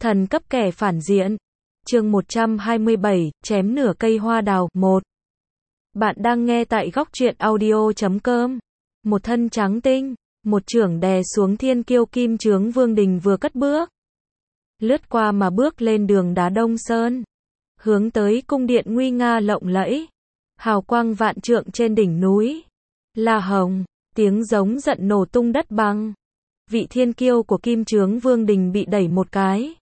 Thần cấp kẻ phản diện. Chương 127, chém nửa cây hoa đào. 1. Bạn đang nghe tại góc truyện audio.com. Một thân trắng tinh, một chưởng đè xuống thiên kiêu Kim Chướng Vương Đình vừa cất bước. Lướt qua mà bước lên đường đá Đông Sơn. Hướng tới cung điện nguy nga lộng lẫy. Hào quang vạn trượng trên đỉnh núi. La hồng, tiếng giống giận nổ tung đất bằng. Vị thiên kiêu của Kim Chướng Vương Đình bị đẩy một cái.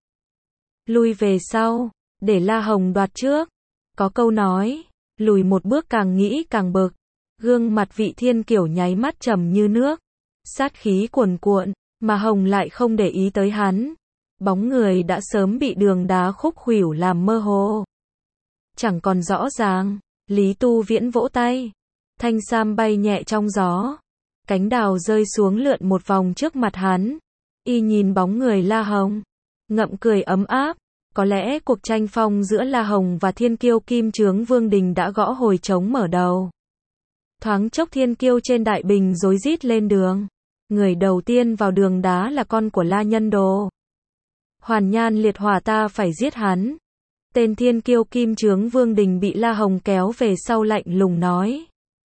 Lui về sau, để La Hồng đoạt trước. Có câu nói, lùi một bước càng nghĩ càng bực. Gương mặt vị thiên kiều nháy mắt trầm như nước. Sát khí cuồn cuộn, mà Hồng lại không để ý tới hắn. Bóng người đã sớm bị đường đá khúc khuỷu làm mơ hồ. Chẳng còn rõ ràng, Lý Tu Viễn vỗ tay. Thanh sam bay nhẹ trong gió. Cánh đào rơi xuống lượn một vòng trước mặt hắn. Y nhìn bóng người La Hồng, ngậm cười ấm áp. Có lẽ cuộc tranh phong giữa La Hồng và thiên kiêu Kim Chướng Vương Đình đã gõ hồi trống mở đầu. Thoáng chốc thiên kiêu trên đại bình rối rít lên đường. Người đầu tiên vào đường đá là con của La Nhân Đồ. Hoàn Nhan liệt hỏa, ta phải giết hắn. Tên thiên kiêu Kim Chướng Vương Đình bị La Hồng kéo về sau lạnh lùng nói.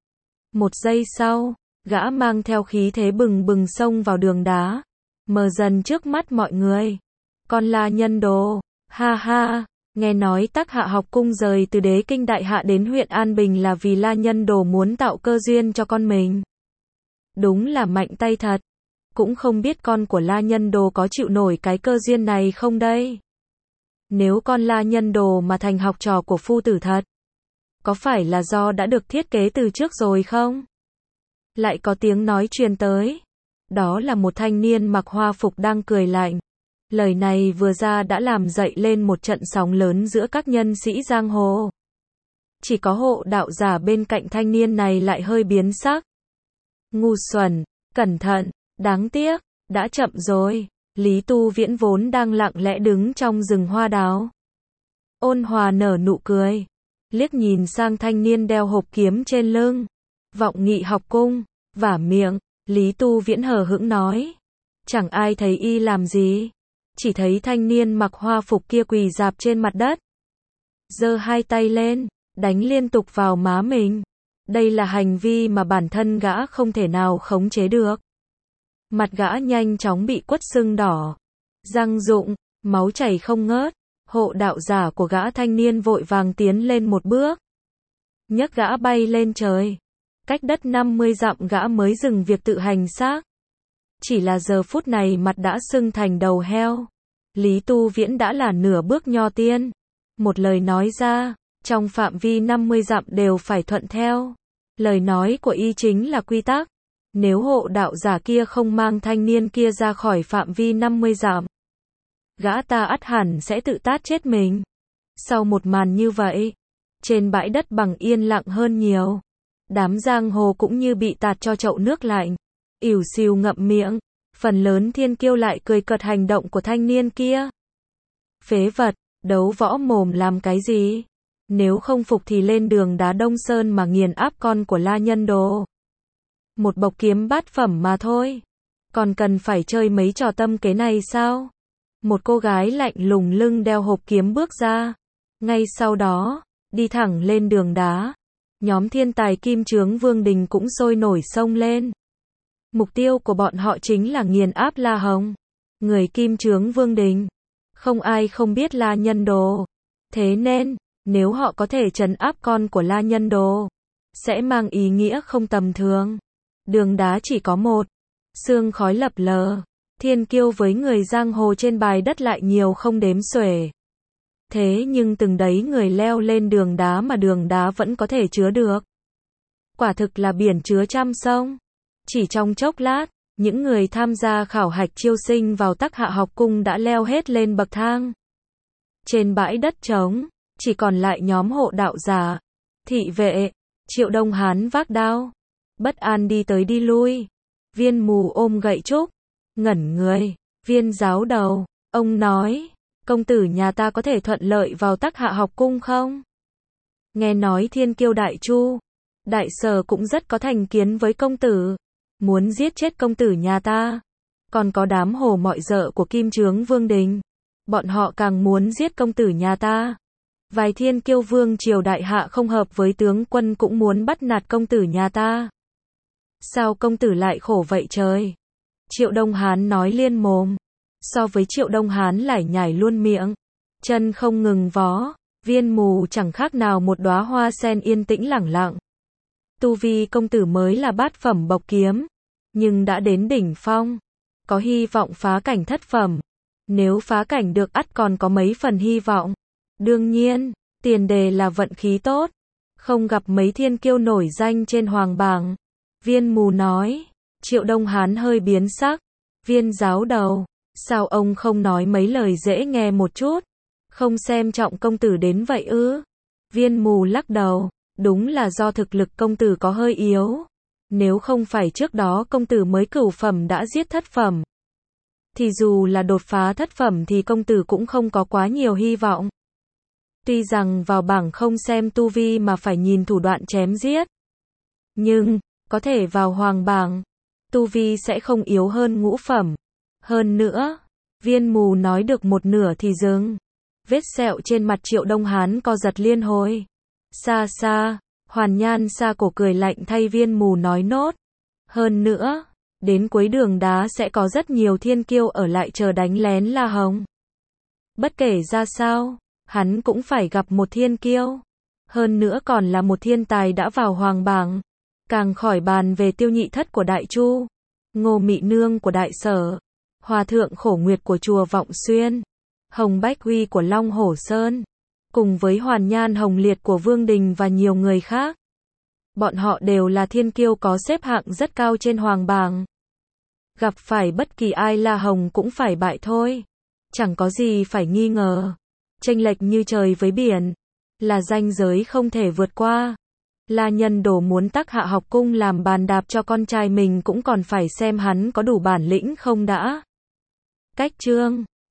Một giây sau, gã mang theo khí thế bừng bừng xông vào đường đá. Mờ dần trước mắt mọi người. Con La Nhân Đồ. Ha ha, nghe nói Tắc Hạ học cung rời từ Đế Kinh Đại Hạ đến huyện An Bình là vì La Nhân Đồ muốn tạo cơ duyên cho con mình. Đúng là mạnh tay thật. Cũng không biết con của La Nhân Đồ có chịu nổi cái cơ duyên này không đây. Nếu con La Nhân Đồ mà thành học trò của phu tử thật, có phải là do đã được thiết kế từ trước rồi không? Lại có tiếng nói truyền tới. Đó là một thanh niên mặc hoa phục đang cười lạnh. Lời này vừa ra đã làm dậy lên một trận sóng lớn giữa các nhân sĩ giang hồ. Chỉ có hộ đạo giả bên cạnh thanh niên này lại hơi biến sắc. Ngu xuẩn, cẩn thận, đáng tiếc, đã chậm rồi. Lý Tu Viễn vốn đang lặng lẽ đứng trong rừng hoa đào. Ôn hòa nở nụ cười. Liếc nhìn sang thanh niên đeo hộp kiếm trên lưng. Vọng Nghị học cung, vả miệng. Lý Tu Viễn hờ hững nói. Chẳng ai thấy y làm gì. Chỉ thấy thanh niên mặc hoa phục kia quỳ rạp trên mặt đất. Giơ hai tay lên, đánh liên tục vào má mình. Đây là hành vi mà bản thân gã không thể nào khống chế được. Mặt gã nhanh chóng bị quất sưng đỏ. Răng rụng, máu chảy không ngớt. Hộ đạo giả của gã thanh niên vội vàng tiến lên một bước. Nhấc gã bay lên trời. Cách đất 50 dặm gã mới dừng việc tự hành xác. Chỉ là giờ phút này mặt đã sưng thành đầu heo. Lý Tu Viễn đã là nửa bước nho tiên. Một lời nói ra, trong phạm vi 50 dặm đều phải thuận theo. Lời nói của y chính là quy tắc. Nếu hộ đạo giả kia không mang thanh niên kia ra khỏi phạm vi 50 dặm, gã ta ắt hẳn sẽ tự tát chết mình. Sau một màn như vậy, trên bãi đất bằng yên lặng hơn nhiều. Đám giang hồ cũng như bị tạt cho chậu nước lạnh. Ỉu xìu ngậm miệng. Phần lớn thiên kiêu lại cười cợt hành động của thanh niên kia. Phế vật, đấu võ mồm làm cái gì? Nếu không phục thì lên đường đá Đông Sơn mà nghiền áp con của La Nhân Đồ. Một bộc kiếm bát phẩm mà thôi. Còn cần phải chơi mấy trò tâm kế này sao? Một cô gái lạnh lùng lưng đeo hộp kiếm bước ra. Ngay sau đó, đi thẳng lên đường đá. Nhóm thiên tài Kim Chướng Vương Đình cũng sôi nổi xông lên. Mục tiêu của bọn họ chính là nghiền áp La Hồng. Người Kim Chướng Vương Đình. Không ai không biết La Nhân Đồ. Thế nên, nếu họ có thể trấn áp con của La Nhân Đồ, sẽ mang ý nghĩa không tầm thường. Đường đá chỉ có một. Sương khói lập lờ. Thiên kiêu với người giang hồ trên bài đất lại nhiều không đếm xuể. Thế nhưng từng đấy người leo lên đường đá mà đường đá vẫn có thể chứa được. Quả thực là biển chứa trăm sông. Chỉ trong chốc lát, những người tham gia khảo hạch chiêu sinh vào Tắc Hạ học cung đã leo hết lên bậc thang. Trên bãi đất trống, chỉ còn lại nhóm hộ đạo giả, thị vệ, Triệu Đông Hán vác đao, bất an đi tới đi lui. Viên Mù ôm gậy trúc, ngẩn người. Viên Giáo Đầu, ông nói, công tử nhà ta có thể thuận lợi vào Tắc Hạ học cung không? Nghe nói thiên kiêu Đại Chu, Đại Sở cũng rất có thành kiến với công tử. Muốn giết chết công tử nhà ta. Còn có đám hồ mọi dợ của Kim Chướng Vương Đình. Bọn họ càng muốn giết công tử nhà ta. Vài thiên kiêu vương triều đại hạ không hợp với tướng quân cũng muốn bắt nạt công tử nhà ta. Sao công tử lại khổ vậy trời? Triệu Đông Hán nói liên mồm. So với Triệu Đông Hán lải nhải luôn miệng, chân không ngừng vó, Viên Mù chẳng khác nào một đóa hoa sen yên tĩnh lẳng lặng. Tu vi công tử mới là bát phẩm bộc kiếm, nhưng đã đến đỉnh phong, có hy vọng phá cảnh thất phẩm. Nếu phá cảnh được ắt còn có mấy phần hy vọng. Đương nhiên, tiền đề là vận khí tốt, không gặp mấy thiên kiêu nổi danh trên hoàng bảng. Viên Mù nói. Triệu Đông Hán hơi biến sắc. Viên giáo đầu, sao ông không nói mấy lời dễ nghe một chút? Không xem trọng công tử đến vậy ư? Viên Mù lắc đầu, đúng là do thực lực công tử có hơi yếu. Nếu không phải trước đó công tử mới cửu phẩm đã giết thất phẩm, thì dù là đột phá thất phẩm thì công tử cũng không có quá nhiều hy vọng. Tuy rằng vào bảng không xem tu vi mà phải nhìn thủ đoạn chém giết, nhưng có thể vào hoàng bảng, tu vi sẽ không yếu hơn ngũ phẩm. Hơn nữa, Viên Mù nói được một nửa thì dừng. Vết sẹo trên mặt Triệu Đông Hán co giật liên hồi. Xa xa, Hoàn Nhan xa cổ cười lạnh thay Viên Mù nói nốt. Hơn nữa, đến cuối đường đá sẽ có rất nhiều thiên kiêu ở lại chờ đánh lén La Hồng. Bất kể ra sao, hắn cũng phải gặp một thiên kiêu. Hơn nữa còn là một thiên tài đã vào hoàng bảng. Càng khỏi bàn về Tiêu Nhị Thất của Đại Chu, Ngô Mị Nương của Đại Sở, Hòa thượng Khổ Nguyệt của chùa Vọng Xuyên, Hồng Bách Huy của Long Hổ Sơn, cùng với Hoàn Nhan Hồng Liệt của Vương Đình và nhiều người khác. Bọn họ đều là thiên kiêu có xếp hạng rất cao trên hoàng bảng. Gặp phải bất kỳ ai La Hồng cũng phải bại thôi. Chẳng có gì phải nghi ngờ. Chênh lệch như trời với biển, là ranh giới không thể vượt qua. La Nhân Đồ muốn tắc Hạ Học Cung làm bàn đạp cho con trai mình cũng còn phải xem hắn có đủ bản lĩnh không đã. Cách chương